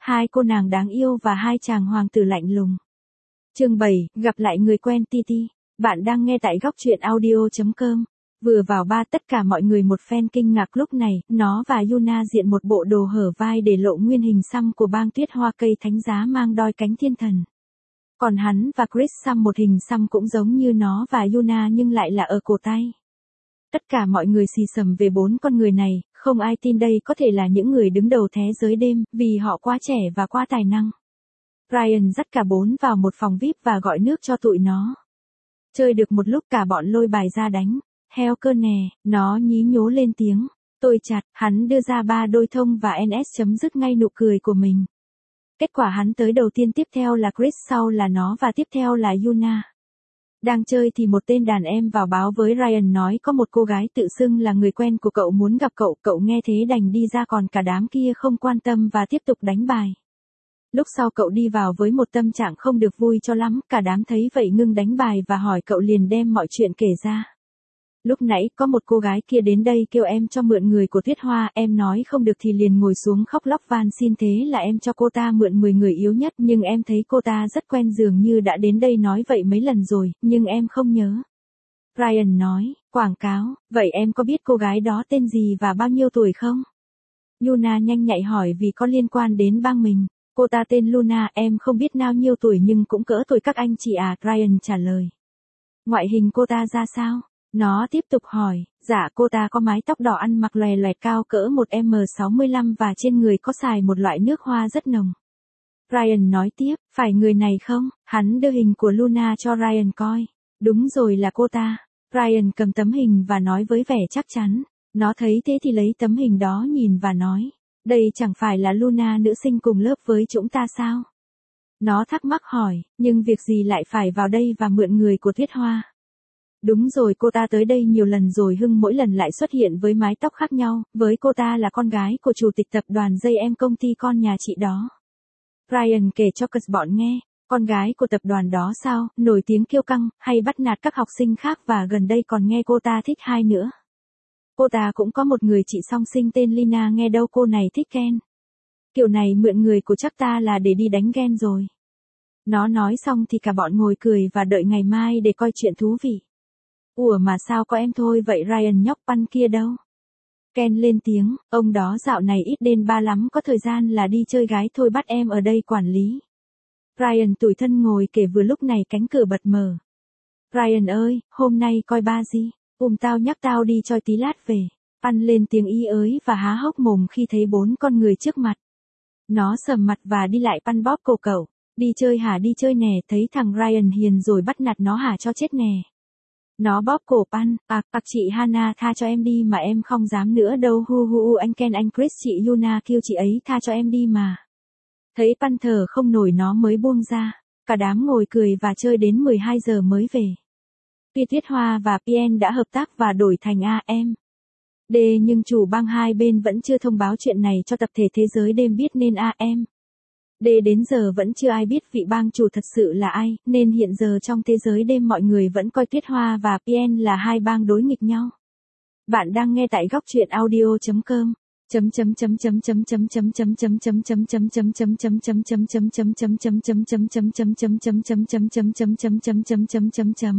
hai cô nàng đáng yêu và hai chàng hoàng tử lạnh lùng. Chương 7, gặp lại người quen Titi. Bạn đang nghe tại góc truyện audio.com. Vừa vào ba tất cả mọi người một phen kinh ngạc lúc này, nó và Yuna diện một bộ đồ hở vai để lộ nguyên hình xăm của bang tuyết hoa cây thánh giá mang đoi cánh thiên thần. Còn hắn và Chris xăm một hình xăm cũng giống như nó và Yuna nhưng lại là ở cổ tay. Tất cả mọi người xì xầm về bốn con người này, không ai tin đây có thể là những người đứng đầu thế giới đêm, vì họ quá trẻ và quá tài năng. Ryan dắt cả bốn vào một phòng VIP và gọi nước cho tụi nó. Chơi được một lúc cả bọn lôi bài ra đánh. Heo cơ nè, nó nhí nhố lên tiếng. Tôi chặt, hắn đưa ra 3 đôi thông và NS chấm dứt ngay nụ cười của mình. Kết quả hắn tới đầu tiên, tiếp theo là Chris, sau là nó và tiếp theo là Yuna. Đang chơi thì một tên đàn em vào báo với Ryan nói có một cô gái tự xưng là người quen của cậu muốn gặp cậu nghe thế đành đi ra, còn cả đám kia không quan tâm và tiếp tục đánh bài. Lúc sau cậu đi vào với một tâm trạng không được vui cho lắm, cả đám thấy vậy ngưng đánh bài và hỏi cậu liền đem mọi chuyện kể ra. Lúc nãy có một cô gái kia đến đây kêu em cho mượn người của Tuyết Hoa, em nói không được thì liền ngồi xuống khóc lóc van xin, thế là em cho cô ta mượn 10 người yếu nhất, nhưng em thấy cô ta rất quen, dường như đã đến đây nói vậy mấy lần rồi, nhưng em không nhớ. Ryan nói, quảng cáo, vậy em có biết cô gái đó tên gì và bao nhiêu tuổi không? Yuna nhanh nhạy hỏi vì có liên quan đến bang mình. Cô ta tên Luna, em không biết bao nhiêu tuổi nhưng cũng cỡ tuổi các anh chị à, Ryan trả lời. Ngoại hình cô ta ra sao? Nó tiếp tục hỏi, dạ cô ta có mái tóc đỏ, ăn mặc lòe loẹt, cao cỡ 1m65 và trên người có xài một loại nước hoa rất nồng. Ryan nói tiếp, phải người này không? Hắn đưa hình của Luna cho Ryan coi. Đúng rồi, là cô ta. Ryan cầm tấm hình và nói với vẻ chắc chắn. Nó thấy thế thì lấy tấm hình đó nhìn và nói, đây chẳng phải là Luna nữ sinh cùng lớp với chúng ta sao? Nó thắc mắc hỏi, nhưng việc gì lại phải vào đây và mượn người của Tuyết Hoa? Đúng rồi, cô ta tới đây nhiều lần rồi, mỗi lần lại xuất hiện với mái tóc khác nhau, với cô ta là con gái của chủ tịch tập đoàn JM, công ty con nhà chị đó. Ryan kể cho Cus bọn nghe, con gái của tập đoàn đó sao, nổi tiếng kiêu căng, hay bắt nạt các học sinh khác và gần đây còn nghe cô ta thích hai nữa. Cô ta cũng có một người chị song sinh tên Lina, nghe đâu cô này thích Ken. Kiểu này mượn người của chắc ta là để đi đánh Ken rồi. Nó nói xong thì cả bọn ngồi cười và đợi ngày mai để coi chuyện thú vị. Ủa mà sao có em thôi vậy, Ryan nhóc Pan kia đâu? Ken lên tiếng, ông đó dạo này ít đến ba lắm, có thời gian là đi chơi gái thôi, bắt em ở đây quản lý. Ryan tủi thân ngồi kể, vừa lúc này cánh cửa bật mở. Ryan ơi, hôm nay coi ba gì? Tao nhắc tao đi chơi tí lát về. Pan lên tiếng ý ới và há hốc mồm khi thấy bốn con người trước mặt. Nó sầm mặt và đi lại Pan bóp cổ cậu. Đi chơi hả? Đi chơi nè, thấy thằng Ryan hiền rồi bắt nạt nó hả, cho chết nè. Nó bóp cổ Pan, chị Hana tha cho em đi mà, em không dám nữa đâu, anh Ken, anh Chris, chị Yuna kêu chị ấy tha cho em đi mà. Thấy Pan thở không nổi nó mới buông ra. Cả đám ngồi cười và chơi đến 12 giờ mới về. Tuy Tuyết Hoa và PN đã hợp tác và đổi thành AM D, nhưng chủ bang hai bên vẫn chưa thông báo chuyện này cho tập thể thế giới đêm biết, nên AM D đến giờ vẫn chưa ai biết vị bang chủ thật sự là ai, nên hiện giờ trong thế giới đêm mọi người vẫn coi Tuyết Hoa và PN là hai bang đối nghịch nhau. Bạn đang nghe tại góc truyện audio.com.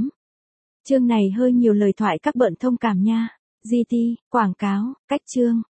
Chương này hơi nhiều lời thoại các bợn thông cảm nha. GT, quảng cáo, cách chương.